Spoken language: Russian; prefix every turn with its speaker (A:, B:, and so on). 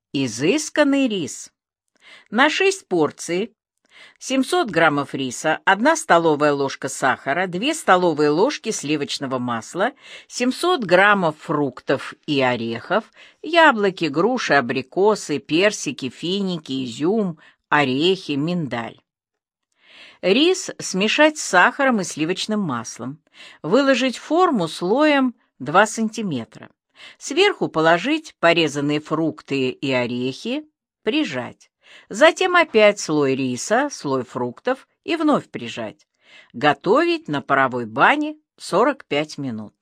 A: Изысканный рис. На 6 порций 700 граммов риса, 1 столовая ложка сахара, 2 столовые ложки сливочного масла, 700 граммов фруктов и орехов, яблоки, груши, абрикосы, персики, финики, изюм, орехи, миндаль. Рис смешать с сахаром и сливочным маслом. Выложить в форму слоем 2 см. Сверху положить порезанные фрукты и орехи, прижать. Затем опять слой риса, слой фруктов и вновь прижать. Готовить на паровой бане 45 минут.